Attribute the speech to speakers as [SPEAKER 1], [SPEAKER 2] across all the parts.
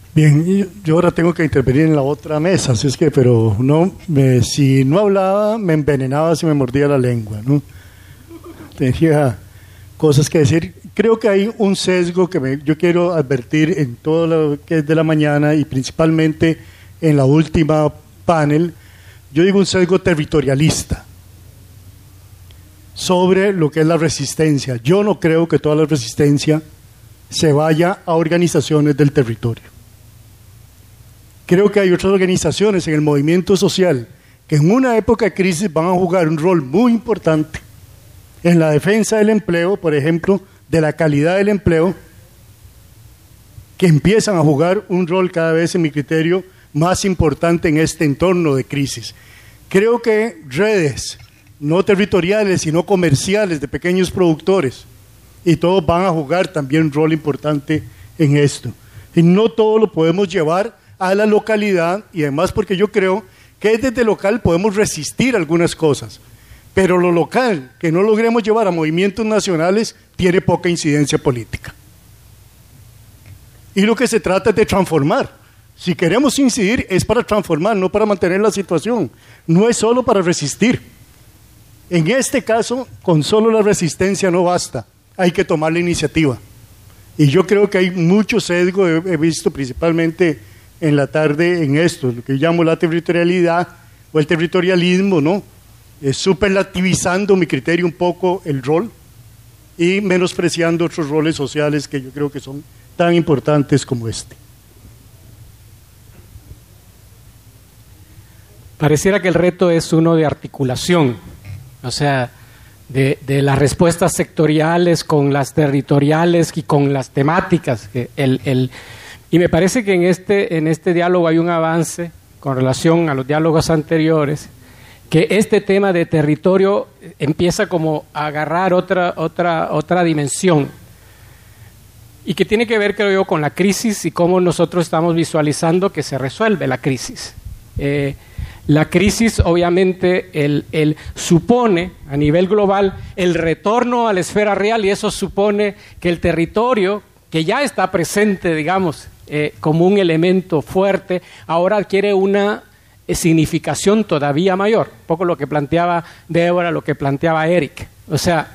[SPEAKER 1] Bien, yo ahora tengo que intervenir en la otra mesa, así es que, pero no, si no hablaba, me envenenaba si me mordía la lengua, ¿no? Tenía cosas que decir. Creo que hay un sesgo que yo quiero advertir en todo lo que es de la mañana y principalmente en la última panel. Yo digo un sesgo territorialista sobre lo que es la resistencia. Yo no creo que toda la resistencia se vaya a organizaciones del territorio. Creo que hay otras organizaciones en el movimiento social que en una época de crisis van a jugar un rol muy importante en la defensa del empleo, por ejemplo, de la calidad del empleo, que empiezan a jugar un rol cada vez, en mi criterio, más importante en este entorno de crisis. Creo que redes, no territoriales, sino comerciales de pequeños productores, y todos van a jugar también un rol importante en esto. Y no todo lo podemos llevar a la localidad, y además porque yo creo que desde local podemos resistir algunas cosas, pero lo local, que no logremos llevar a movimientos nacionales, tiene poca incidencia política. Y lo que se trata es de transformar. Si queremos incidir, es para transformar, no para mantener la situación. No es solo para resistir. En este caso, con solo la resistencia no basta. Hay que tomar la iniciativa. Y yo creo que hay mucho sesgo, he visto principalmente en la tarde en esto, lo que llamo la territorialidad o el territorialismo, ¿no? Superlativizando, mi criterio, un poco el rol y menospreciando otros roles sociales que yo creo que son tan importantes como este.
[SPEAKER 2] Pareciera que el reto es uno de articulación, o sea, de las respuestas sectoriales con las territoriales y con las temáticas. Y me parece que en este diálogo hay un avance con relación a los diálogos anteriores, que este tema de territorio empieza como a agarrar otra dimensión y que tiene que ver, creo yo, con la crisis y cómo nosotros estamos visualizando que se resuelve la crisis. La crisis obviamente supone a nivel global el retorno a la esfera real, y eso supone que el territorio, que ya está presente, digamos, como un elemento fuerte, ahora adquiere una significación todavía mayor. Un poco lo que planteaba Débora, lo que planteaba Eric. O sea,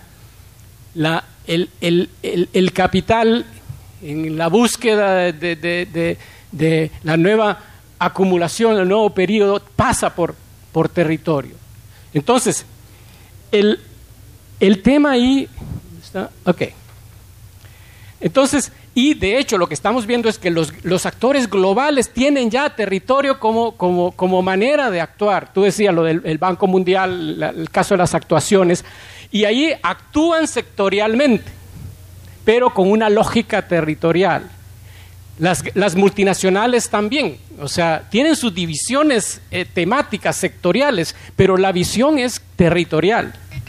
[SPEAKER 2] el capital en la búsqueda de la nueva acumulación, el nuevo periodo, pasa por territorio. Entonces, el tema ahí está, ok. Entonces, y de hecho lo que estamos viendo es que los actores globales tienen ya territorio como manera de actuar. Tú decías lo del Banco Mundial, el caso de las actuaciones, y ahí actúan sectorialmente, pero con una lógica territorial. Las multinacionales también, o sea, tienen sus divisiones temáticas, sectoriales, pero la visión es territorial.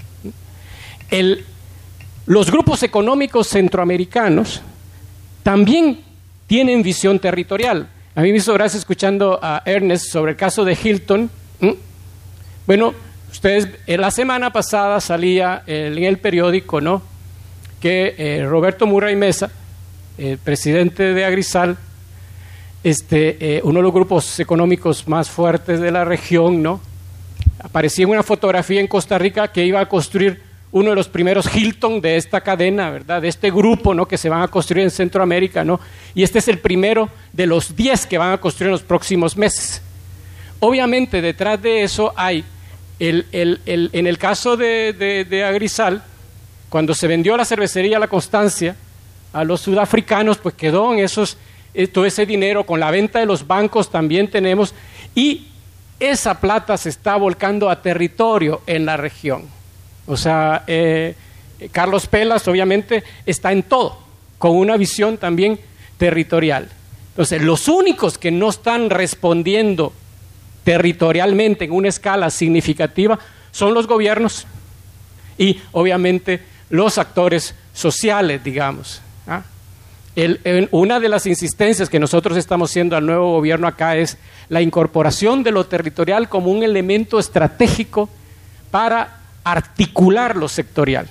[SPEAKER 2] Los grupos económicos centroamericanos también tienen visión territorial. A mí me hizo gracia escuchando a Ernest sobre el caso de Hilton. Bueno, ustedes, la semana pasada salía en el periódico, ¿no?, que Roberto Murray Mesa, el presidente de Agrisal, uno de los grupos económicos más fuertes de la región, ¿no?, aparecía en una fotografía en Costa Rica que iba a construir uno de los primeros Hilton de esta cadena, ¿verdad?, de este grupo, ¿no?, que se van a construir en Centroamérica, ¿no?, y este es el primero de los 10 que van a construir en los próximos meses. Obviamente detrás de eso hay, en el caso de Agrisal, cuando se vendió la cervecería La Constancia a los sudafricanos, pues quedó en todo ese dinero. Con la venta de los bancos también tenemos, y esa plata se está volcando a territorio en la región. O sea, Carlos Pelas obviamente está en todo, con una visión también territorial. Entonces, los únicos que no están respondiendo territorialmente en una escala significativa son los gobiernos y obviamente los actores sociales, digamos. Una de las insistencias que nosotros estamos haciendo al nuevo gobierno acá es la incorporación de lo territorial como un elemento estratégico para articular lo sectorial.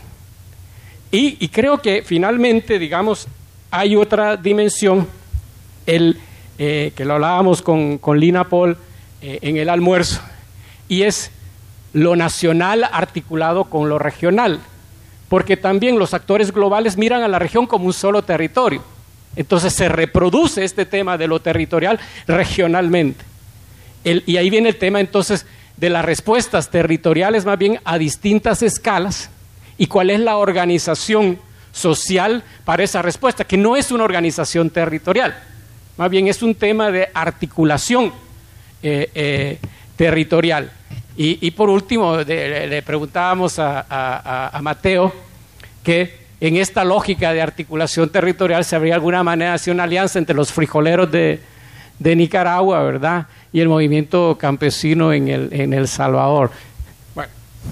[SPEAKER 2] Y creo que finalmente, digamos, hay otra dimensión. que lo hablábamos con Lina Paul en el almuerzo, y es lo nacional articulado con lo regional, porque también los actores globales miran a la región como un solo territorio. Entonces se reproduce este tema de lo territorial regionalmente. Y ahí viene el tema entonces de las respuestas territoriales más bien a distintas escalas, y cuál es la organización social para esa respuesta, que no es una organización territorial, más bien es un tema de articulación territorial. Y por último, le preguntábamos a Mateo que en esta lógica de articulación territorial se habría alguna manera de hacer una alianza entre los frijoleros de Nicaragua, ¿verdad?, y el movimiento campesino en El Salvador. Bueno.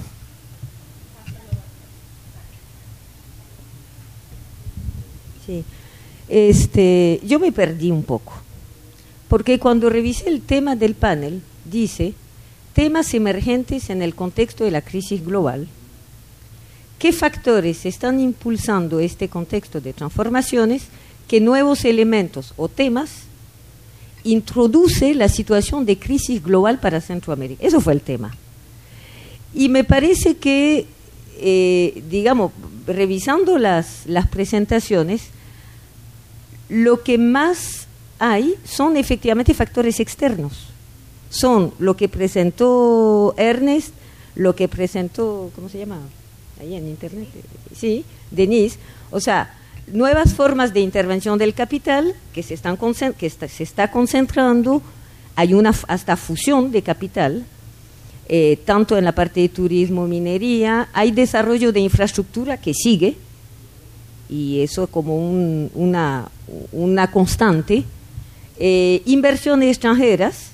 [SPEAKER 3] Sí. Yo me perdí un poco, porque cuando revisé el tema del panel, dice temas emergentes en el contexto de la crisis global. ¿Qué factores están impulsando este contexto de transformaciones? ¿Qué nuevos elementos o temas introduce la situación de crisis global para Centroamérica? Eso fue el tema. Y me parece que, digamos, revisando las presentaciones, lo que más hay son efectivamente factores externos. Son lo que presentó Ernest, lo que presentó, ¿cómo se llama? Ahí en internet, sí, Denise. O sea, nuevas formas de intervención del capital que se está concentrando. Hay una hasta fusión de capital, tanto en la parte de turismo, minería. Hay desarrollo de infraestructura que sigue, y eso como una constante. Inversiones extranjeras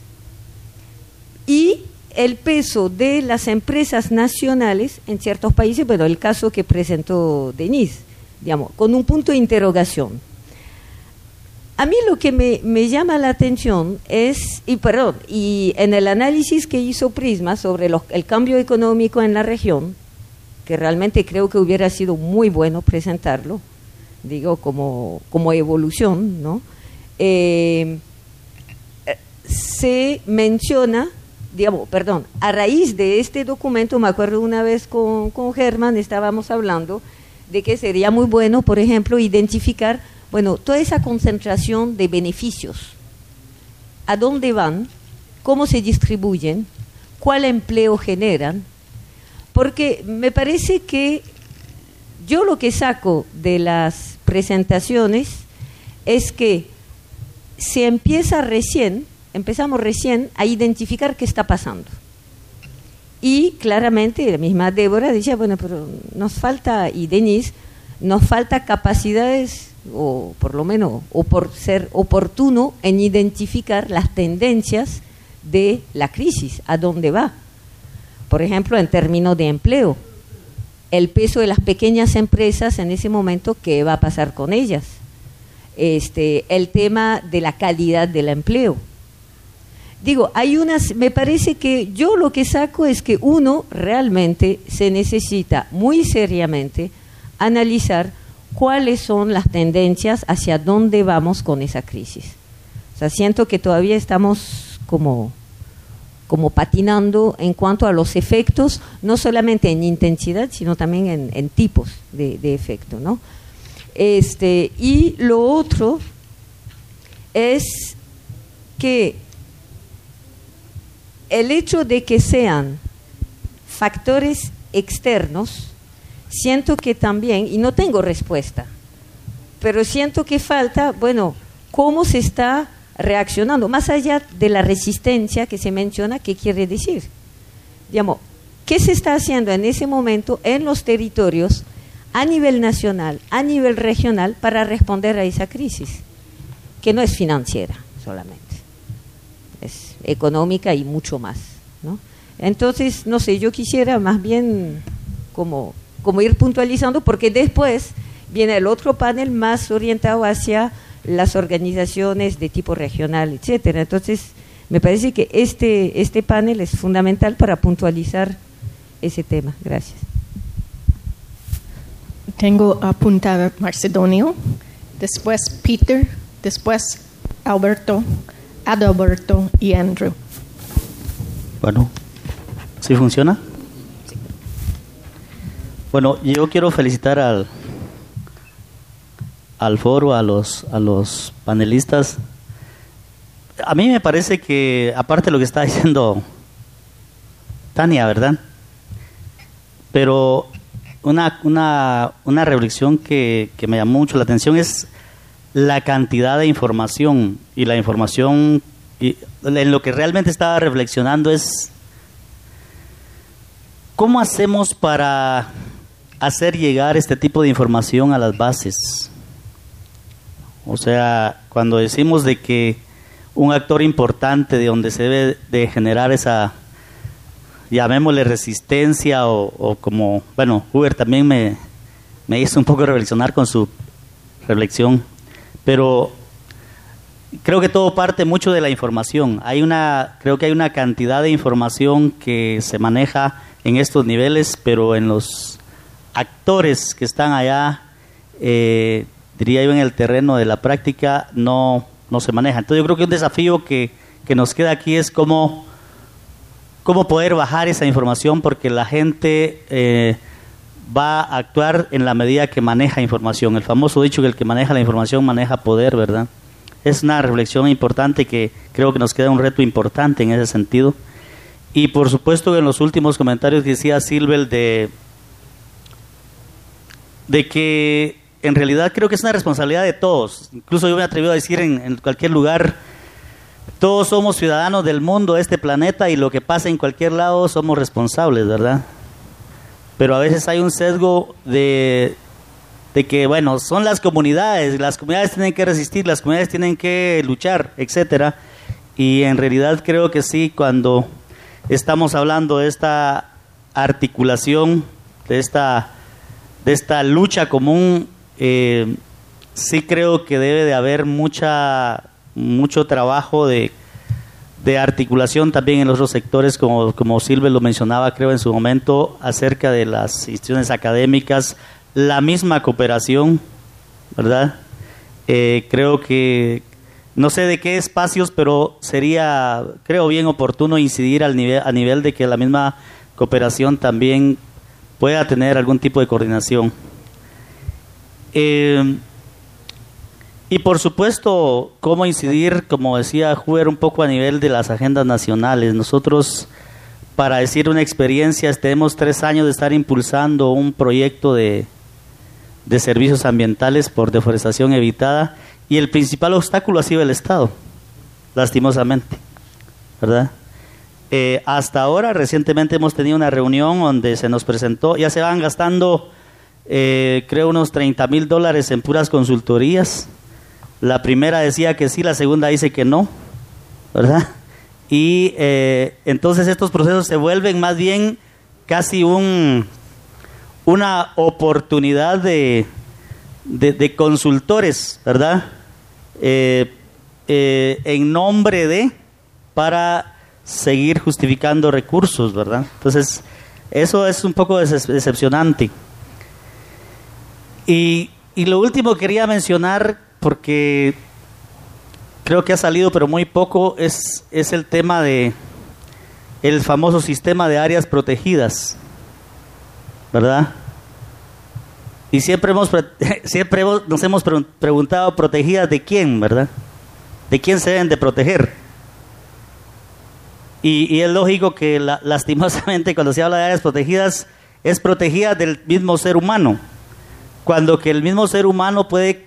[SPEAKER 3] y el peso de las empresas nacionales en ciertos países. Bueno, el caso que presentó Denise, digamos, con un punto de interrogación. A mí lo que me llama la atención es, y en el análisis que hizo Prisma sobre el cambio económico en la región, que realmente creo que hubiera sido muy bueno presentarlo, digo, como evolución, ¿no? Se menciona, a raíz de este documento, me acuerdo una vez con Germán, estábamos hablando de que sería muy bueno, por ejemplo, identificar, toda esa concentración de beneficios, a dónde van, cómo se distribuyen, cuál empleo generan, porque me parece que yo lo que saco de las presentaciones es que empezamos recién a identificar qué está pasando. Y claramente la misma Débora decía, pero nos falta, y Denise, nos falta capacidades, o por lo menos, o por ser oportuno en identificar las tendencias de la crisis, a dónde va. Por ejemplo, en términos de empleo, el peso de las pequeñas empresas en ese momento, ¿qué va a pasar con ellas? El tema de la calidad del empleo. Digo, me parece que yo lo que saco es que uno realmente se necesita muy seriamente analizar cuáles son las tendencias, hacia dónde vamos con esa crisis. O sea, siento que todavía estamos como patinando en cuanto a los efectos, no solamente en intensidad, sino también en tipos de efecto, ¿no? Y lo otro es que el hecho de que sean factores externos, siento que también, y no tengo respuesta, pero siento que falta, cómo se está reaccionando, más allá de la resistencia que se menciona, ¿qué quiere decir? ¿Qué se está haciendo en ese momento en los territorios, a nivel nacional, a nivel regional, para responder a esa crisis? Que no es financiera solamente, es económica y mucho más, ¿no? Entonces, no sé, yo quisiera más bien como ir puntualizando, porque después viene el otro panel más orientado hacia las organizaciones de tipo regional, etcétera. Entonces, me parece que este panel es fundamental para puntualizar ese tema. Gracias.
[SPEAKER 4] Tengo apuntado Macedonio, después Peter, después Alberto, Adalberto y Andrew.
[SPEAKER 5] Bueno, ¿sí funciona? Sí. Bueno, yo quiero felicitar al foro, a los panelistas. A mí me parece que, aparte de lo que está diciendo Tania, ¿verdad? Pero una reflexión que me llamó mucho la atención es la cantidad de información, y la información, y en lo que realmente estaba reflexionando es ¿cómo hacemos para hacer llegar este tipo de información a las bases? O sea, cuando decimos de que un actor importante de donde se debe de generar esa, llamémosle resistencia o como, bueno, Huber también me hizo un poco reflexionar con su reflexión, pero creo que todo parte mucho de la información. Creo que hay una cantidad de información que se maneja en estos niveles, pero en los actores que están allá, diría yo, en el terreno de la práctica, no se maneja. Entonces yo creo que un desafío que nos queda aquí es cómo poder bajar esa información, porque la gente va a actuar en la medida que maneja información. El famoso dicho que el que maneja la información maneja poder, ¿verdad? Es una reflexión importante que creo que nos queda un reto importante en ese sentido. Y por supuesto que en los últimos comentarios que decía Silvel de que en realidad creo que es una responsabilidad de todos. Incluso yo me atrevo a decir en cualquier lugar, todos somos ciudadanos del mundo, de este planeta, y lo que pasa en cualquier lado somos responsables, ¿verdad? Pero a veces hay un sesgo de que, bueno, son las comunidades tienen que resistir, las comunidades tienen que luchar, etcétera. Y en realidad creo que sí, cuando estamos hablando de esta articulación, de esta lucha común, sí creo que debe de haber mucho trabajo de articulación también en los otros sectores, como Silvia lo mencionaba, creo, en su momento, acerca de las instituciones académicas, la misma cooperación, ¿verdad? Creo que, no sé de qué espacios, pero sería, creo, bien oportuno incidir a nivel de que la misma cooperación también pueda tener algún tipo de coordinación. Y por supuesto, cómo incidir, como decía Huber, un poco a nivel de las agendas nacionales. Nosotros, para decir una experiencia, tenemos 3 años de estar impulsando un proyecto de servicios ambientales por deforestación evitada, y el principal obstáculo ha sido el Estado, lastimosamente, ¿verdad? Hasta ahora, recientemente hemos tenido una reunión donde se nos presentó, ya se van gastando, creo, unos $30,000 en puras consultorías. La primera decía que sí, la segunda dice que no, ¿verdad? Y entonces estos procesos se vuelven más bien casi una oportunidad de consultores, ¿verdad? En nombre para seguir justificando recursos, ¿verdad? Entonces, eso es un poco decepcionante. Y lo último que quería mencionar, porque creo que ha salido pero muy poco, es el tema de el famoso sistema de áreas protegidas, ¿verdad? Y siempre nos hemos preguntado, ¿protegidas de quién, verdad? ¿De quién se deben de proteger? Y es lógico que lastimosamente cuando se habla de áreas protegidas, es protegida del mismo ser humano, cuando que el mismo ser humano puede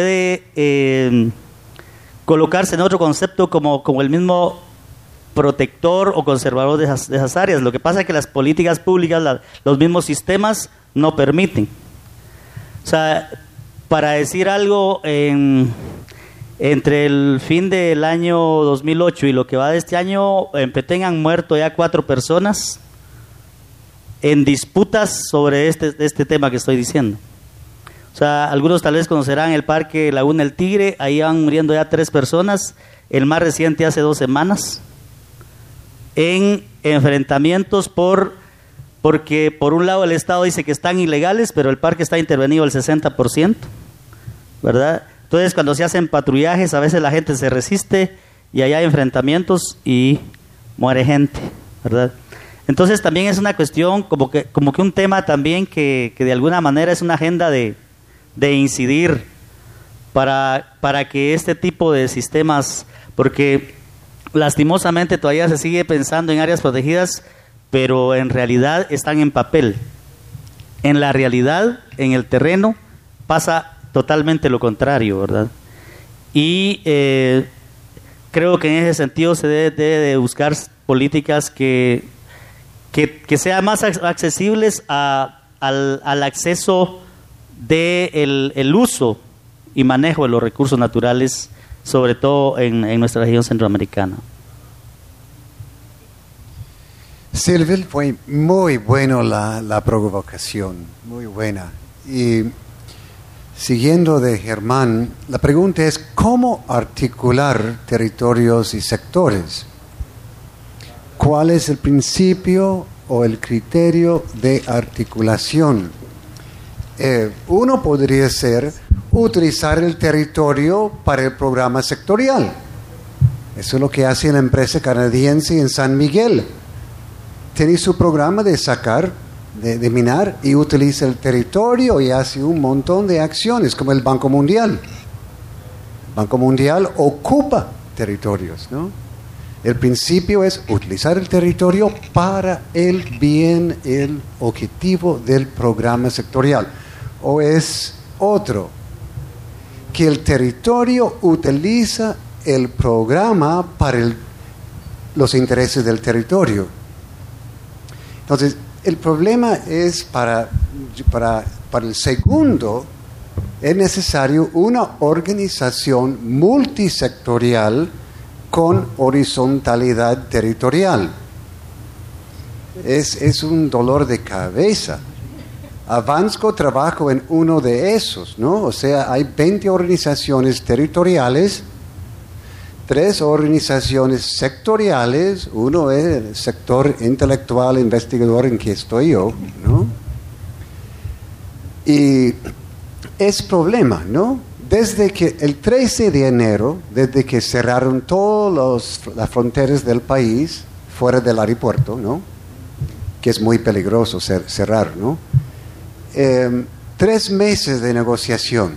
[SPEAKER 5] colocarse en otro concepto como el mismo protector o conservador de esas áreas. Lo que pasa es que las políticas públicas, los mismos sistemas no permiten. O sea, para decir algo, entre el fin del año 2008 y lo que va de este año, en Petén han muerto ya 4 personas en disputas sobre este tema que estoy diciendo. O sea, algunos tal vez conocerán el Parque Laguna El Tigre, ahí van muriendo ya 3 personas, el más reciente hace 2 semanas, en enfrentamientos porque por un lado el Estado dice que están ilegales, pero el parque está intervenido el 60%, ¿verdad? Entonces, cuando se hacen patrullajes, a veces la gente se resiste y allá hay enfrentamientos y muere gente, ¿verdad? Entonces, también es una cuestión, como que un tema también que de alguna manera es una agenda de incidir para que este tipo de sistemas, porque lastimosamente todavía se sigue pensando en áreas protegidas, pero en realidad están en papel. En la realidad, en el terreno, pasa totalmente lo contrario, ¿verdad? Y creo que en ese sentido se debe de buscar políticas que sean más accesibles al acceso del uso y manejo de los recursos naturales, sobre todo en nuestra región centroamericana.
[SPEAKER 6] Silvia, fue muy bueno la provocación, muy buena. Y siguiendo de Germán, la pregunta es ¿cómo articular territorios y sectores? ¿Cuál es el principio o el criterio de articulación? Uno podría ser utilizar el territorio para el programa sectorial. Eso es lo que hace la empresa canadiense en San Miguel. Tiene su programa de sacar, de minar, y utiliza el territorio y hace un montón de acciones, como el Banco Mundial. El Banco Mundial ocupa territorios, ¿no? El principio es utilizar el territorio para el bien, el objetivo del programa sectorial. O es otro, que el territorio utiliza el programa para los intereses del territorio. Entonces, el problema es para el segundo, es necesario una organización multisectorial con horizontalidad territorial. Es un dolor de cabeza. Avansco trabaja en uno de esos, ¿no? O sea, hay 20 organizaciones territoriales, 3 organizaciones sectoriales, uno es el sector intelectual investigador en que estoy yo, ¿no? Y es problema, ¿no? Desde que el 13 de enero, desde que cerraron todas las fronteras del país, fuera del aeropuerto, ¿no? Que es muy peligroso cerrar, ¿no? 3 meses de negociación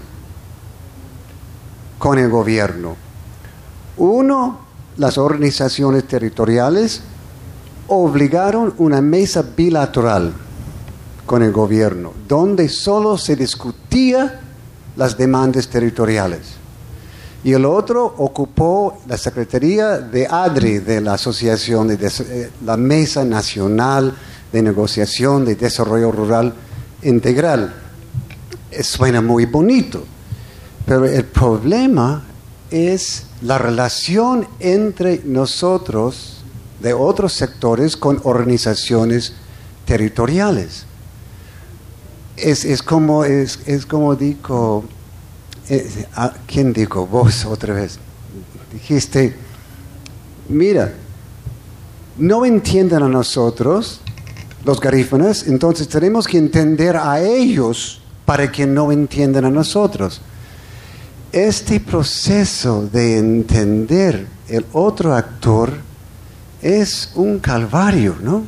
[SPEAKER 6] con el gobierno. Uno, las organizaciones territoriales obligaron una mesa bilateral con el gobierno, donde solo se discutía las demandas territoriales. Y el otro ocupó la Secretaría de ADRI, de la Asociación de la Mesa Nacional de Negociación de Desarrollo Rural Integral. Suena muy bonito, pero el problema es la relación entre nosotros de otros sectores con organizaciones territoriales. Es como dijo, ¿quién dijo? Vos otra vez. Dijiste, mira, no entienden a nosotros, los garífunas, entonces tenemos que entender a ellos para que no entiendan a nosotros. Este proceso de entender el otro actor es un calvario, ¿no?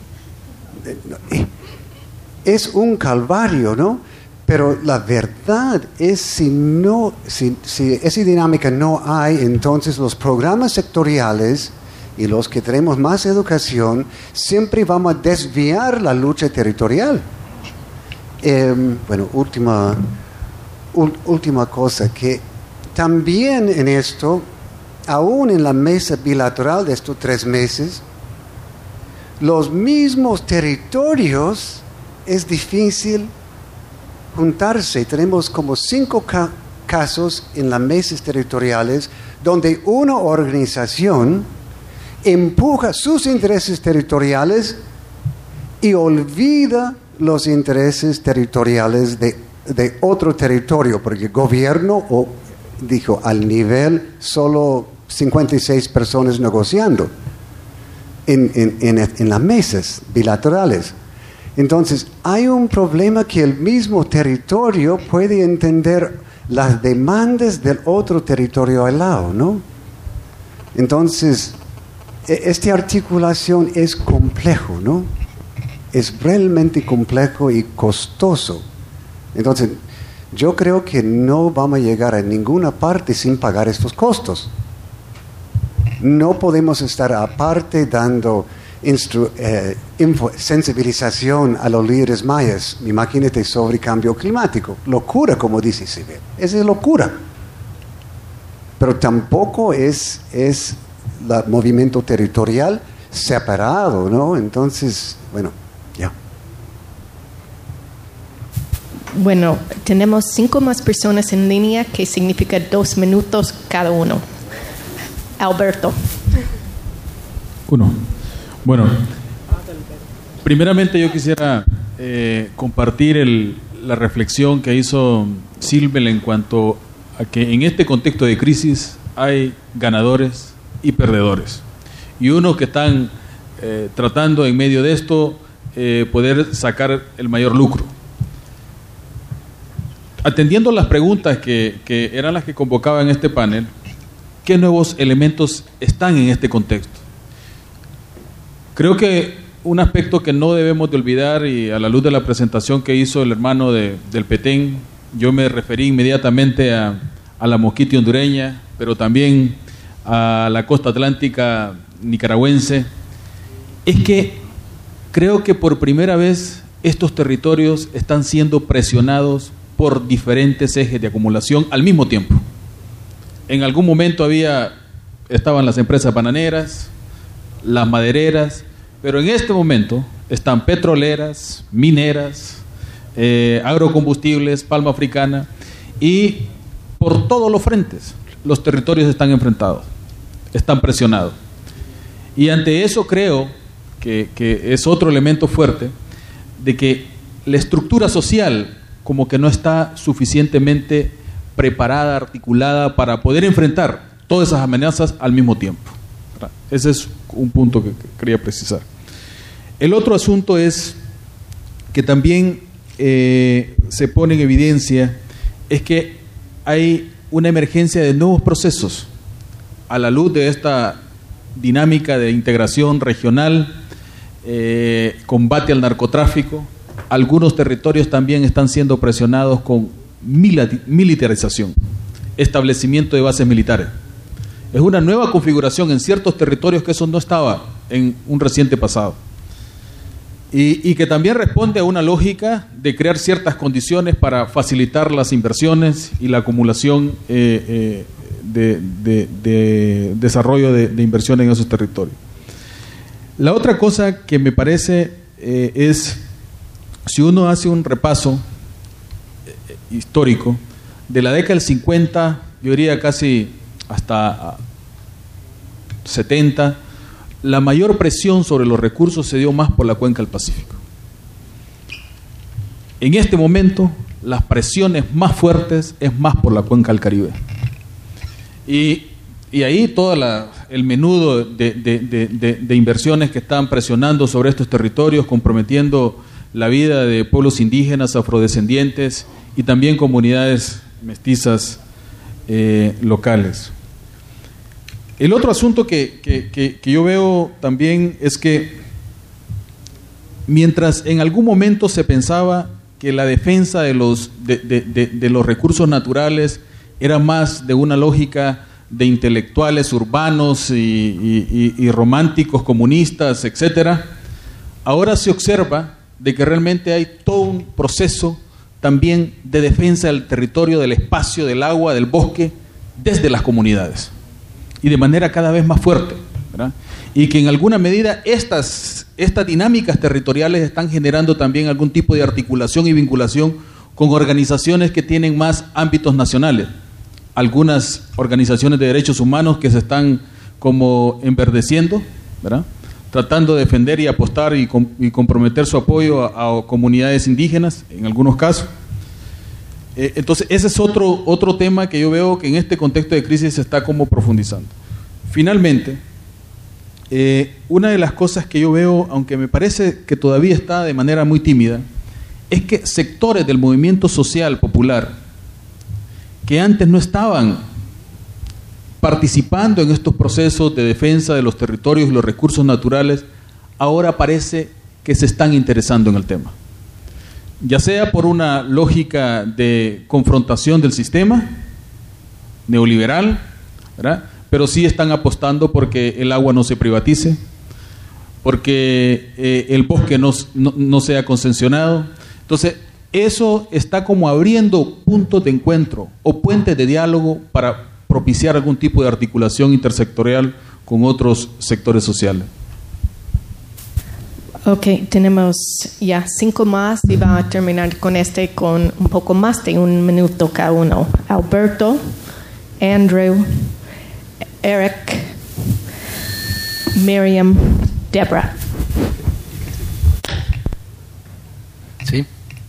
[SPEAKER 6] Es un calvario, ¿no? Pero la verdad es si esa dinámica no hay, entonces los programas sectoriales y los que tenemos más educación siempre vamos a desviar la lucha territorial. Bueno, última cosa, que también en esto, aún en la mesa bilateral de estos 3 meses, los mismos territorios es difícil juntarse. Tenemos como 5 casos en las mesas territoriales donde una organización empuja sus intereses territoriales y olvida los intereses territoriales de otro territorio, porque el gobierno dijo al nivel solo 56 personas negociando en las mesas bilaterales. Entonces hay un problema que el mismo territorio puede entender las demandas del otro territorio al lado, ¿no? Entonces, esta articulación es complejo, ¿no? Es realmente complejo y costoso. Entonces, yo creo que no vamos a llegar a ninguna parte sin pagar estos costos. No podemos estar aparte dando sensibilización a los líderes mayas, imagínate, sobre cambio climático. Locura, como dice Sibel. Esa es locura. Pero tampoco es el movimiento territorial separado, ¿no? Entonces, bueno, ya.
[SPEAKER 4] Bueno, tenemos 5 más personas en línea, que significa 2 minutos cada uno. Alberto.
[SPEAKER 7] 1. Bueno, primeramente yo quisiera compartir la reflexión que hizo Silvel en cuanto a que en este contexto de crisis hay ganadores y perdedores. Y unos que están tratando en medio de esto poder sacar el mayor lucro. Atendiendo las preguntas que eran las que convocaba en este panel, ¿qué nuevos elementos están en este contexto? Creo que un aspecto que no debemos de olvidar, y a la luz de la presentación que hizo el hermano del Petén, yo me referí inmediatamente a la mosquita hondureña, pero también a la costa atlántica nicaragüense, es que creo que por primera vez estos territorios están siendo presionados por diferentes ejes de acumulación al mismo tiempo. En algún momento estaban las empresas bananeras, las madereras, pero en este momento están petroleras, mineras, agrocombustibles, palma africana, y por todos los frentes los territorios están enfrentados, están presionados. Y ante eso creo que es otro elemento fuerte de que la estructura social como que no está suficientemente preparada, articulada para poder enfrentar todas esas amenazas al mismo tiempo. Ese es un punto que quería precisar. El otro asunto es que también se pone en evidencia es que hay una emergencia de nuevos procesos a la luz de esta dinámica de integración regional, combate al narcotráfico. Algunos territorios también están siendo presionados con militarización, establecimiento de bases militares. Es una nueva configuración en ciertos territorios que eso no estaba en un reciente pasado. Y que también responde a una lógica de crear ciertas condiciones para facilitar las inversiones y la acumulación de desarrollo de inversiones en esos territorios. La otra cosa que me parece es, si uno hace un repaso histórico, de la década del 50, yo diría casi hasta 70, la mayor presión sobre los recursos se dio más por la cuenca del Pacífico. En este momento, las presiones más fuertes es más por la cuenca del Caribe. Y ahí todo el menudo de inversiones que están presionando sobre estos territorios, comprometiendo la vida de pueblos indígenas, afrodescendientes y también comunidades mestizas locales. El otro asunto que yo veo también es que mientras en algún momento se pensaba que la defensa de los recursos naturales era más de una lógica de intelectuales urbanos y románticos, comunistas, etcétera, ahora se observa de que realmente hay todo un proceso también de defensa del territorio, del espacio, del agua, del bosque, desde las comunidades, y de manera cada vez más fuerte, ¿verdad? Y que en alguna medida estas dinámicas territoriales están generando también algún tipo de articulación y vinculación con organizaciones que tienen más ámbitos nacionales. Algunas organizaciones de derechos humanos que se están como enverdeciendo, ¿verdad?, tratando de defender y apostar y comprometer su apoyo a comunidades indígenas, en algunos casos. Entonces, ese es otro tema que yo veo que en este contexto de crisis se está como profundizando. Finalmente, una de las cosas que yo veo, aunque me parece que todavía está de manera muy tímida, es que sectores del movimiento social popular que antes no estaban participando en estos procesos de defensa de los territorios y los recursos naturales, ahora parece que se están interesando en el tema. Ya sea por una lógica de confrontación del sistema neoliberal, ¿verdad? Pero sí están apostando porque el agua no se privatice, porque el bosque no sea concesionado. Entonces, eso está como abriendo puntos de encuentro o puentes de diálogo para propiciar algún tipo de articulación intersectorial con otros sectores sociales.
[SPEAKER 4] Ok, tenemos ya 5 más y va a terminar con un poco más de 1 minuto cada uno. Alberto, Andrew, Eric, Miriam, Deborah.
[SPEAKER 8] Sí.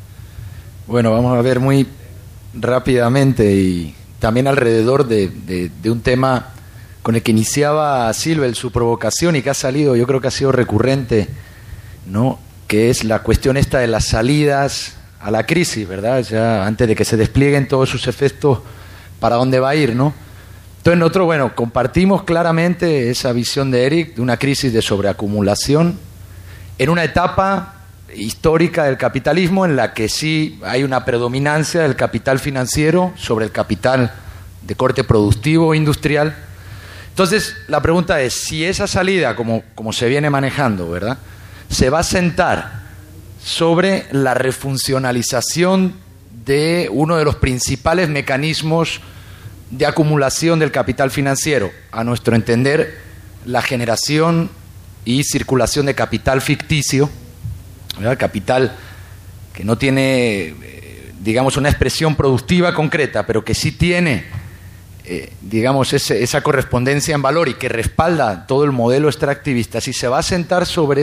[SPEAKER 8] Bueno, vamos a ver muy rápidamente y también alrededor de un tema con el que iniciaba Silvel su provocación y que ha salido, yo creo que ha sido recurrente, ¿no? Que es la cuestión esta de las salidas a la crisis, ¿verdad? Ya antes de que se desplieguen todos sus efectos, ¿para dónde va a ir, no? Entonces nosotros, bueno, compartimos claramente esa visión de Eric de una crisis de sobreacumulación en una etapa histórica del capitalismo en la que sí hay una predominancia del capital financiero sobre el capital de corte productivo e industrial. Entonces la pregunta es, si esa salida, como se viene manejando, ¿verdad?, se va a sentar sobre la refuncionalización de uno de los principales mecanismos de acumulación del capital financiero, a nuestro entender, la generación y circulación de capital ficticio, ¿verdad?, capital que no tiene, digamos, una expresión productiva concreta, pero que sí tiene, digamos, esa correspondencia en valor y que respalda todo el modelo extractivista. Si se va a sentar sobre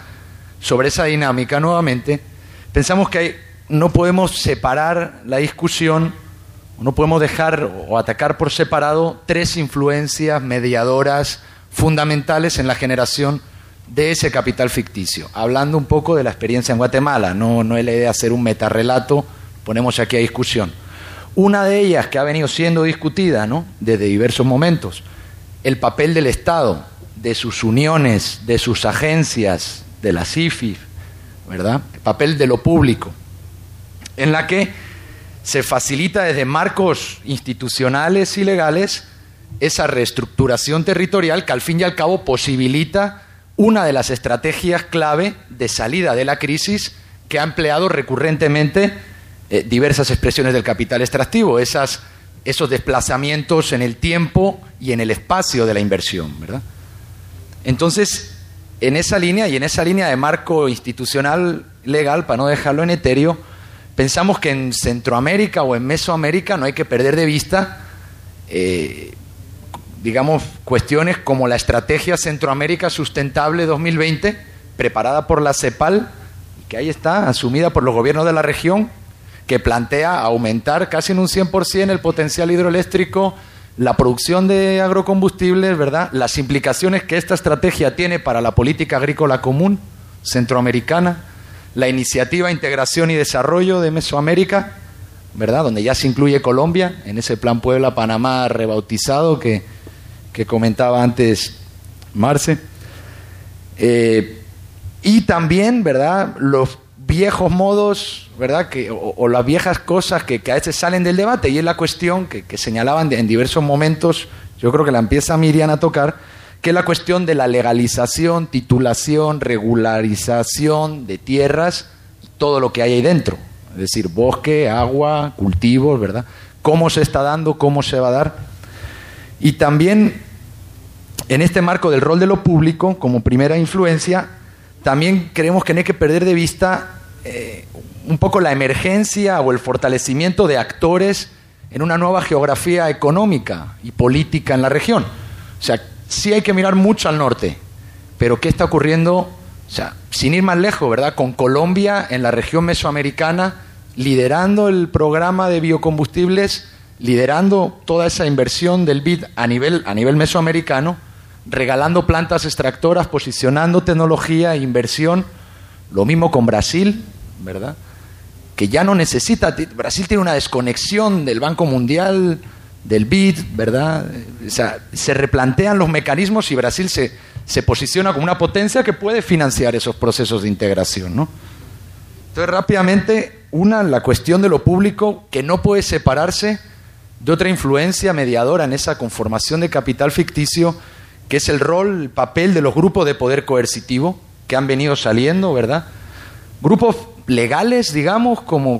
[SPEAKER 8] esa dinámica nuevamente, pensamos que no podemos separar la discusión, no podemos dejar o atacar por separado 3 influencias mediadoras fundamentales en la generación de ese capital ficticio. Hablando un poco de la experiencia en Guatemala, no es la idea hacer un metarrelato, ponemos aquí a discusión. Una de ellas que ha venido siendo discutida, ¿no?, desde diversos momentos, el papel del Estado, de sus uniones, de sus agencias, de la CIFIF, ¿verdad?, el papel de lo público, en la que se facilita desde marcos institucionales y legales esa reestructuración territorial que al fin y al cabo posibilita una de las estrategias clave de salida de la crisis que ha empleado recurrentemente diversas expresiones del capital extractivo, esos desplazamientos en el tiempo y en el espacio de la inversión, ¿verdad? Entonces, en esa línea y en esa línea de marco institucional legal, para no dejarlo en etéreo, pensamos que en Centroamérica o en Mesoamérica no hay que perder de vista, digamos, cuestiones como la Estrategia Centroamérica Sustentable 2020, preparada por la CEPAL, que ahí está, asumida por los gobiernos de la región, que plantea aumentar casi en un 100% el potencial hidroeléctrico, la producción de agrocombustibles, ¿verdad?, las implicaciones que esta estrategia tiene para la política agrícola común centroamericana, la iniciativa Integración y Desarrollo de Mesoamérica, ¿verdad?, donde ya se incluye Colombia en ese Plan Puebla-Panamá rebautizado que comentaba antes Marce. Y también, ¿verdad?, los viejos modos, ¿verdad?, o las viejas cosas que a veces salen del debate, y es la cuestión que señalaban en diversos momentos, yo creo que la empieza Miriam a tocar, que es la cuestión de la legalización, titulación, regularización de tierras, todo lo que hay ahí dentro, es decir, bosque, agua, cultivos, ¿verdad?, cómo se está dando, cómo se va a dar. Y también, en este marco del rol de lo público, como primera influencia, también creemos que no hay que perder de vista un poco la emergencia o el fortalecimiento de actores en una nueva geografía económica y política en la región. O sea, sí hay que mirar mucho al norte, pero ¿qué está ocurriendo? O sea, sin ir más lejos, ¿verdad?, con Colombia en la región mesoamericana, liderando el programa de biocombustibles, liderando toda esa inversión del BID a nivel mesoamericano, regalando plantas extractoras, posicionando tecnología e inversión. Lo mismo con Brasil, ¿verdad? que ya no necesita. Brasil tiene una desconexión del Banco Mundial, del BID, ¿verdad? O sea, se replantean los mecanismos y Brasil se posiciona como una potencia que puede financiar esos procesos de integración, ¿no? Entonces, rápidamente, la cuestión de lo público que no puede separarse de otra influencia mediadora en esa conformación de capital ficticio, que es el rol, el papel de los grupos de poder coercitivo que han venido saliendo, ¿verdad? Grupos legales, digamos, como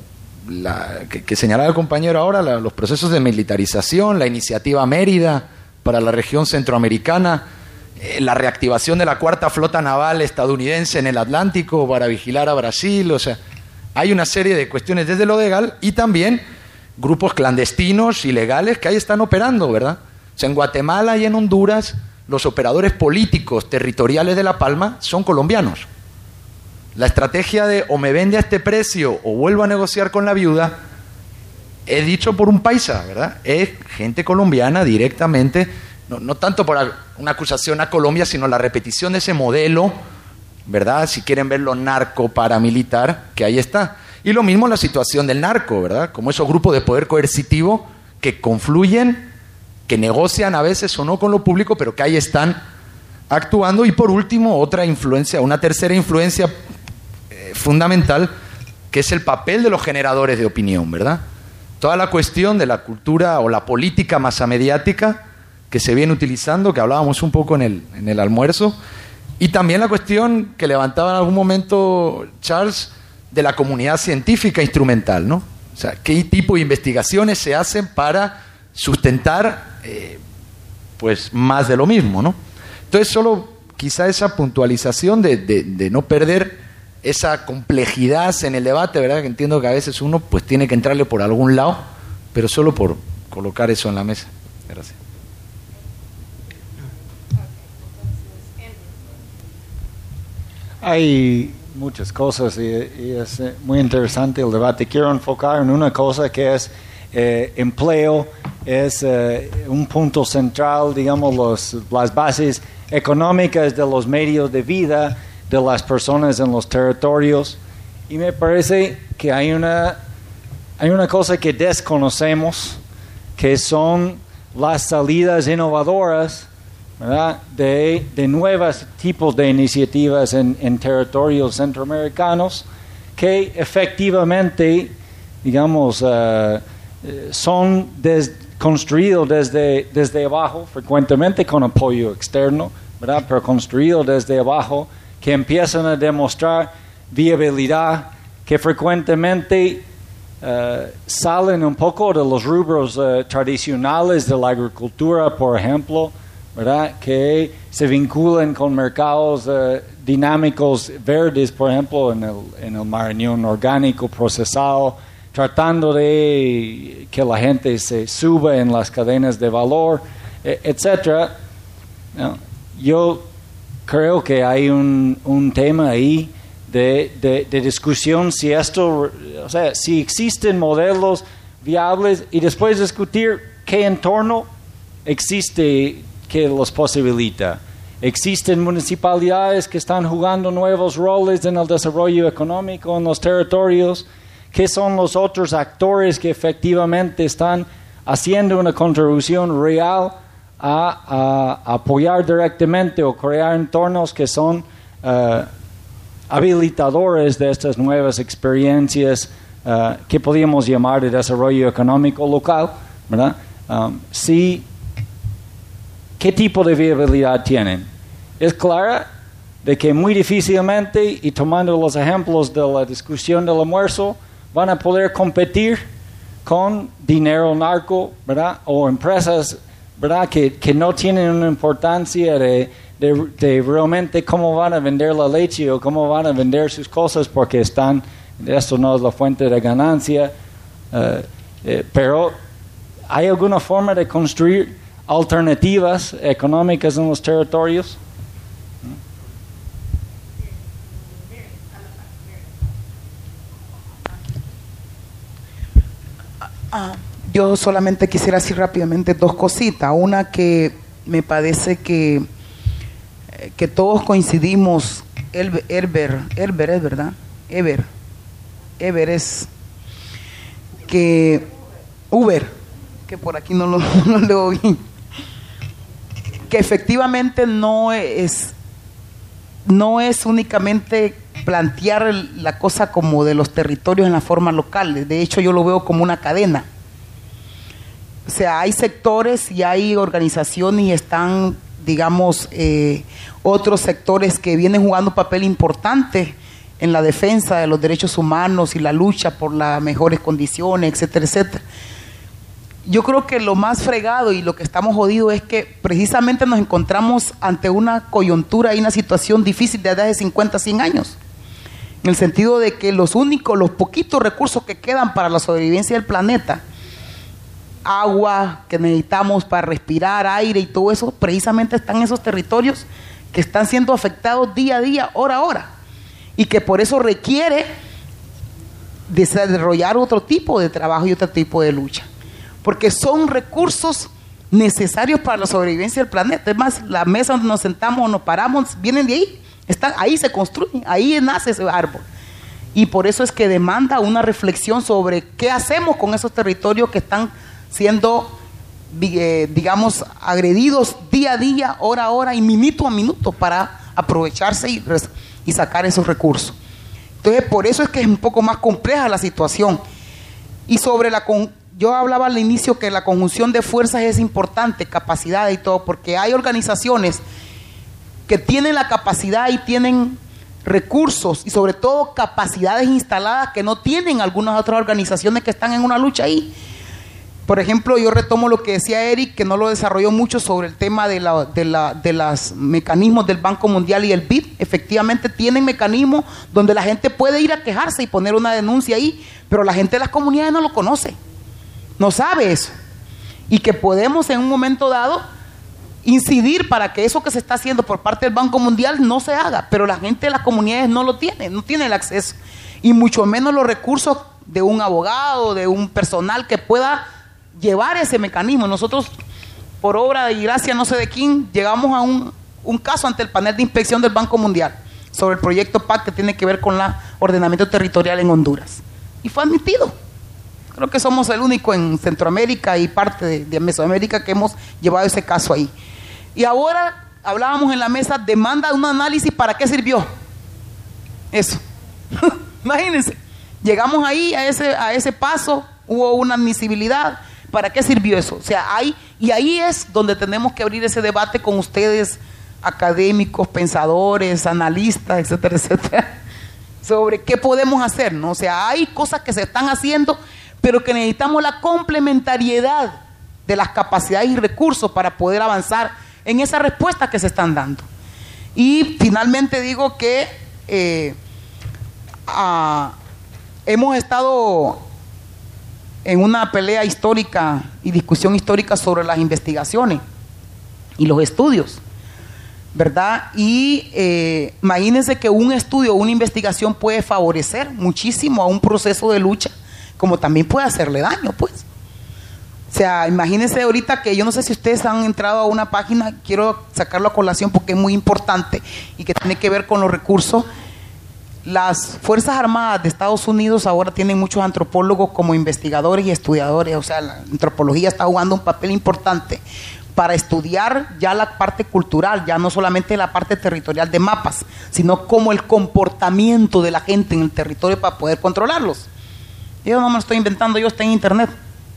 [SPEAKER 8] que señalaba el compañero ahora, los procesos de militarización, la iniciativa Mérida para la región centroamericana, la reactivación de la cuarta flota naval estadounidense en el Atlántico para vigilar a Brasil. O sea, hay una serie de cuestiones desde lo legal y también grupos clandestinos, ilegales, que ahí están operando, ¿verdad? O sea, en Guatemala y en Honduras, los operadores políticos territoriales de La Palma son colombianos. La estrategia de o me vende a este precio o vuelvo a negociar con la viuda, es dicho por un paisa, ¿verdad? Es gente colombiana directamente, no tanto por una acusación a Colombia, sino la repetición de ese modelo, ¿verdad? Si quieren verlo narco paramilitar, que ahí está. Y lo mismo la situación del narco, ¿verdad? Como esos grupos de poder coercitivo que confluyen, que negocian a veces o no con lo público, pero que ahí están actuando. Y por último, otra influencia, una tercera influencia fundamental, que es el papel de los generadores de opinión, ¿verdad? Toda la cuestión de la cultura o la política masa mediática que se viene utilizando, que hablábamos un poco en el almuerzo, y también la cuestión que levantaba en algún momento Charles, de la comunidad científica instrumental, ¿no? O sea, qué tipo de investigaciones se hacen para sustentar pues más de lo mismo, ¿no? Entonces, solo quizá esa puntualización de no perder esa complejidad en el debate, ¿verdad? Que entiendo que a veces uno pues tiene que entrarle por algún lado, pero solo por colocar eso en la mesa. Gracias.
[SPEAKER 9] Hay muchas cosas y es muy interesante el debate. Quiero enfocar en una cosa que es empleo, es un punto central, digamos, las bases económicas de los medios de vida de las personas en los territorios. Y me parece que hay una cosa que desconocemos, que son las salidas innovadoras, ¿verdad? de nuevos tipos de iniciativas en territorios centroamericanos que efectivamente, digamos, son construidos desde abajo, frecuentemente con apoyo externo, ¿verdad? Pero construidos desde abajo, que empiezan a demostrar viabilidad, que frecuentemente salen un poco de los rubros tradicionales de la agricultura, por ejemplo, ¿verdad? Que se vinculan con mercados dinámicos verdes, por ejemplo, en el Marañón orgánico procesado, tratando de que la gente se suba en las cadenas de valor, etc. ¿No? Yo creo que hay un tema ahí de discusión si esto, o sea, si existen modelos viables y después discutir qué entorno existe que los posibilita. Existen municipalidades que están jugando nuevos roles en el desarrollo económico en los territorios. ¿Qué son los otros actores que efectivamente están haciendo una contribución real a apoyar directamente o crear entornos que son habilitadores de estas nuevas experiencias que podríamos llamar de desarrollo económico local, ¿verdad? ¿Qué tipo de viabilidad tienen? Es clara de que muy difícilmente, y tomando los ejemplos de la discusión del almuerzo, van a poder competir con dinero narco, ¿verdad? O empresas, ¿verdad? Que no tienen una importancia de realmente cómo van a vender la leche o cómo van a vender sus cosas, porque esto no es la fuente de ganancia, pero ¿hay alguna forma de construir alternativas económicas en los territorios?
[SPEAKER 10] Yo solamente quisiera decir rápidamente dos cositas. Una que me parece que todos coincidimos, Eber, ¿es verdad? Eber, que Uber, que por aquí no lo leo bien, que efectivamente no es únicamente plantear la cosa como de los territorios en la forma local. De hecho, yo lo veo como una cadena. O sea, hay sectores y hay organizaciones y están, digamos, otros sectores que vienen jugando un papel importante en la defensa de los derechos humanos y la lucha por las mejores condiciones, etcétera, etcétera. Yo creo que lo más fregado y lo que estamos jodidos es que precisamente nos encontramos ante una coyuntura y una situación difícil desde hace 50, 100 años. En el sentido de que los poquitos recursos que quedan para la sobrevivencia del planeta, agua que necesitamos para respirar, aire y todo eso, precisamente están en esos territorios que están siendo afectados día a día, hora a hora. Y que por eso requiere desarrollar otro tipo de trabajo y otro tipo de lucha. Porque son recursos necesarios para la sobrevivencia del planeta. Es más, la mesa donde nos sentamos o nos paramos, vienen de ahí. Ahí se construyen, ahí nace ese árbol. Y por eso es que demanda una reflexión sobre qué hacemos con esos territorios que están siendo, digamos, agredidos día a día, hora a hora y minuto a minuto para aprovecharse y sacar esos recursos. Entonces, por eso es que es un poco más compleja la situación. Y sobre yo hablaba al inicio que la conjunción de fuerzas es importante, capacidad y todo, porque hay organizaciones que tienen la capacidad y tienen recursos y sobre todo capacidades instaladas que no tienen algunas otras organizaciones que están en una lucha ahí. Por ejemplo, yo retomo lo que decía Eric, que no lo desarrolló mucho sobre el tema de los mecanismos del Banco Mundial y el BID. Efectivamente tienen mecanismos donde la gente puede ir a quejarse y poner una denuncia ahí, pero la gente de las comunidades no lo conoce, no sabe eso. Y que podemos en un momento dado incidir para que eso que se está haciendo por parte del Banco Mundial no se haga, pero la gente de las comunidades no lo tiene, no tiene el acceso, y mucho menos los recursos de un abogado, de un personal que pueda llevar ese mecanismo. Nosotros, por obra y gracia no sé de quién, llegamos a un caso ante el panel de inspección del Banco Mundial sobre el proyecto PAC que tiene que ver con el ordenamiento territorial en Honduras, y fue admitido. Creo que somos el único en Centroamérica y parte de Mesoamérica que hemos llevado ese caso ahí. Y ahora hablábamos en la mesa, demanda un análisis. ¿Para qué sirvió eso? Imagínense, llegamos ahí a ese paso, hubo una admisibilidad. ¿Para qué sirvió eso? O sea, y ahí es donde tenemos que abrir ese debate con ustedes, académicos, pensadores, analistas, etcétera, etcétera, sobre qué podemos hacer, ¿no? O sea, hay cosas que se están haciendo, pero que necesitamos la complementariedad de las capacidades y recursos para poder avanzar en esa respuesta que se están dando. Y finalmente digo que hemos estado en una pelea histórica y discusión histórica sobre las investigaciones y los estudios, ¿verdad? Y imagínense que un estudio, una investigación puede favorecer muchísimo a un proceso de lucha, como también puede hacerle daño, pues. O sea, imagínense ahorita que yo no sé si ustedes han entrado a una página, quiero sacarlo a colación porque es muy importante y que tiene que ver con los recursos. Las Fuerzas Armadas de Estados Unidos ahora tienen muchos antropólogos como investigadores y estudiadores. O sea, la antropología está jugando un papel importante para estudiar ya la parte cultural, ya no solamente la parte territorial de mapas, sino como el comportamiento de la gente en el territorio para poder controlarlos. Yo no me lo estoy inventando, yo estoy en internet.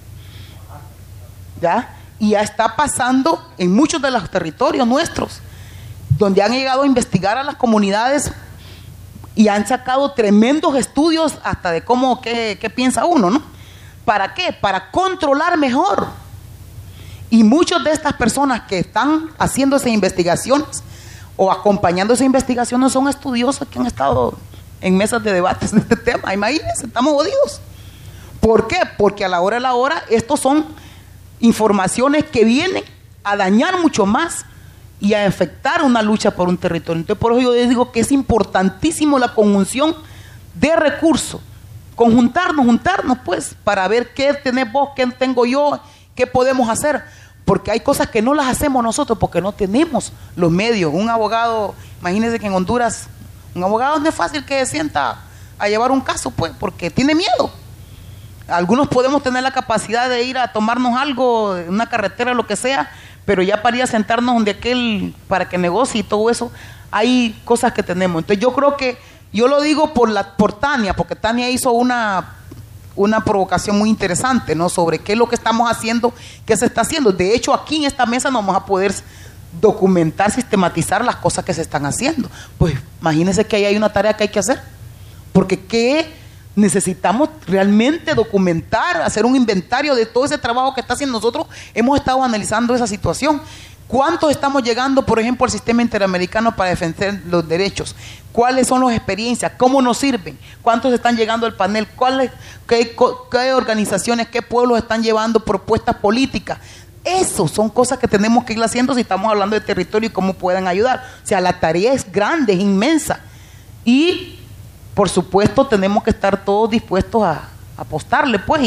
[SPEAKER 10] ¿Ya? Y ya está pasando en muchos de los territorios nuestros, donde han llegado a investigar a las comunidades y han sacado tremendos estudios hasta de cómo, qué piensa uno, ¿no? ¿Para qué? Para controlar mejor. Y muchas de estas personas que están haciendo esas investigaciones o acompañando esas investigaciones son estudiosos que han estado en mesas de debates de este tema. Imagínense, estamos jodidos. ¿Por qué? Porque a la hora, estos son informaciones que vienen a dañar mucho más y a afectar una lucha por un territorio. Entonces, por eso yo les digo que es importantísimo la conjunción de recursos, juntarnos pues, para ver qué tenés vos, qué tengo yo, qué podemos hacer, porque hay cosas que no las hacemos nosotros porque no tenemos los medios. Un abogado, imagínense que en Honduras, un abogado no es fácil que se sienta a llevar un caso, pues, porque tiene miedo. Algunos podemos tener la capacidad de ir a tomarnos algo, en una carretera, lo que sea, pero ya para ir a sentarnos donde aquel, para que negocie y todo eso, hay cosas que tenemos. Entonces yo creo que, yo lo digo por Tania, porque Tania hizo una provocación muy interesante, ¿no? Sobre qué es lo que estamos haciendo, qué se está haciendo. De hecho, aquí en esta mesa no vamos a poder documentar, sistematizar las cosas que se están haciendo. Pues imagínense que ahí hay una tarea que hay que hacer, porque ¿qué necesitamos realmente documentar, hacer un inventario de todo ese trabajo que está haciendo? Nosotros hemos estado analizando esa situación. ¿Cuántos estamos llegando, por ejemplo, al sistema interamericano para defender los derechos? ¿Cuáles son las experiencias? ¿Cómo nos sirven? ¿Cuántos están llegando al panel? ¿Qué organizaciones, qué pueblos están llevando propuestas políticas? Eso son cosas que tenemos que ir haciendo si estamos hablando de territorio y cómo pueden ayudar. O sea, la tarea es grande, es inmensa. Y, por supuesto, tenemos que estar todos dispuestos a apostarle, pues,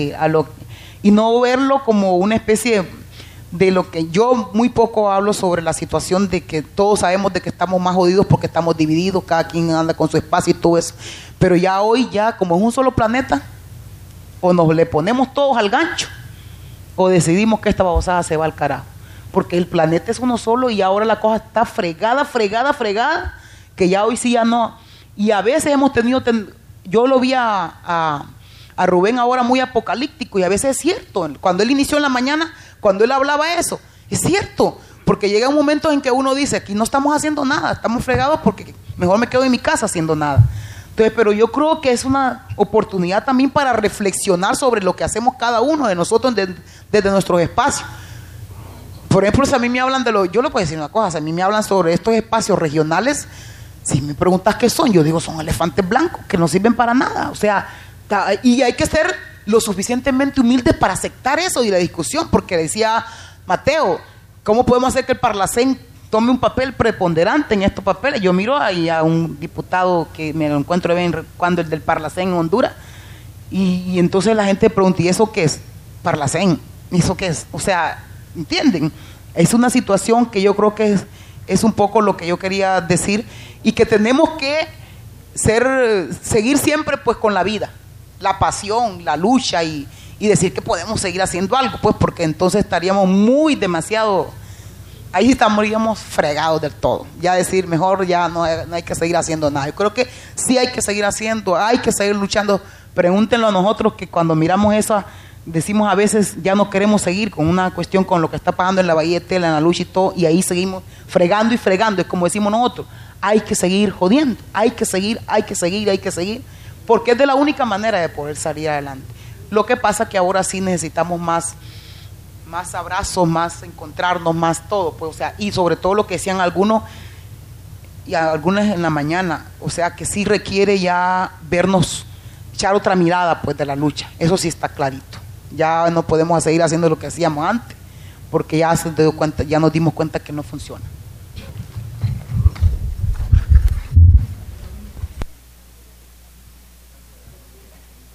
[SPEAKER 10] y no verlo como una especie de lo que yo muy poco hablo sobre la situación de que todos sabemos de que estamos más jodidos porque estamos divididos, cada quien anda con su espacio y todo eso. Pero ya hoy, ya como es un solo planeta, o nos le ponemos todos al gancho, o decidimos que esta babosada se va al carajo. Porque el planeta es uno solo y ahora la cosa está fregada, que ya hoy sí ya no. Y a veces hemos tenido, yo lo vi a Rubén ahora muy apocalíptico, y a veces es cierto, cuando él inició en la mañana, cuando él hablaba eso, es cierto, porque llega un momento en que uno dice, aquí no estamos haciendo nada, estamos fregados porque mejor me quedo en mi casa haciendo nada. Entonces, pero yo creo que es una oportunidad también para reflexionar sobre lo que hacemos cada uno de nosotros desde nuestros espacios. Por ejemplo, si a mí me hablan yo le puedo decir una cosa, si a mí me hablan sobre estos espacios regionales, si me preguntas qué son, yo digo, son elefantes blancos que no sirven para nada. O sea, y hay que ser lo suficientemente humildes para aceptar eso y la discusión, porque decía Mateo, ¿cómo podemos hacer que el Parlacén tome un papel preponderante en estos papeles? Yo miro ahí a un diputado que me lo encuentro de vez en cuando, el del Parlacén en Honduras, y entonces la gente pregunta, ¿y eso qué es? Parlacén, ¿y eso qué es? O sea, ¿entienden? Es una situación que yo creo que es un poco lo que yo quería decir, y que tenemos que seguir siempre pues con la vida, la pasión, la lucha, y decir que podemos seguir haciendo algo, pues, porque entonces estaríamos demasiado, ahí estaríamos fregados del todo. Ya decir, mejor ya no hay que seguir haciendo nada. Yo creo que sí hay que seguir haciendo, hay que seguir luchando. Pregúntenlo a nosotros, que cuando miramos eso, decimos a veces ya no queremos seguir con una cuestión, con lo que está pasando en la Bahía de Tela, en la lucha y todo, y ahí seguimos fregando y fregando. Es como decimos nosotros, hay que seguir jodiendo, hay que seguir, porque es de la única manera de poder salir adelante. Lo que pasa es que ahora sí necesitamos más abrazos, más encontrarnos, más todo, pues, o sea, y sobre todo lo que decían algunos, y algunas en la mañana, o sea, que sí requiere ya vernos, echar otra mirada, pues, de la lucha. Eso sí está clarito. Ya no podemos seguir haciendo lo que hacíamos antes, porque ya nos dimos cuenta que no funciona.